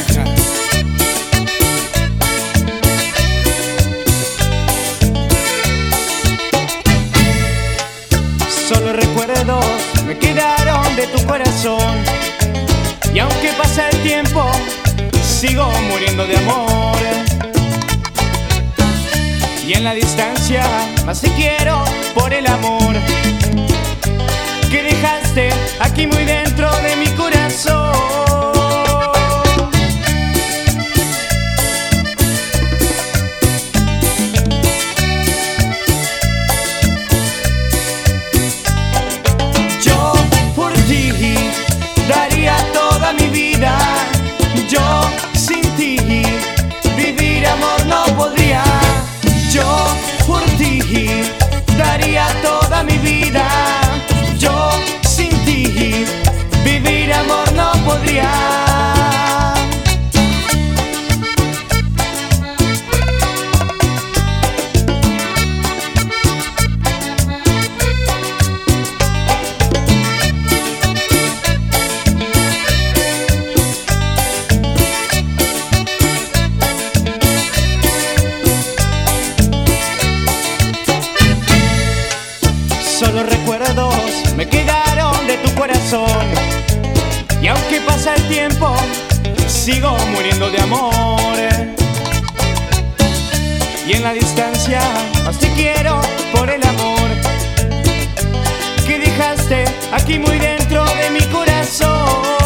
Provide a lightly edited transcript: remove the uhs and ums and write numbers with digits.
Solo recuerdos me quedaron de tu corazón, y aunque pasa el tiempo, sigo muriendo de amor. Y en la distancia más te quiero por el amor que dejaste aquí muy dentro de mi corazón. Yo por ti daría toda mi vida. Yo sin ti vivir amor no podría. Yo por ti daría toda mi vida. Yo sin ti vivir amor no podría. Solo recuerdos me quedaron de tu corazón, y aunque pasa el tiempo, sigo muriendo de amor. Y en la distancia más te quiero por el amor que dejaste aquí muy dentro de mi corazón.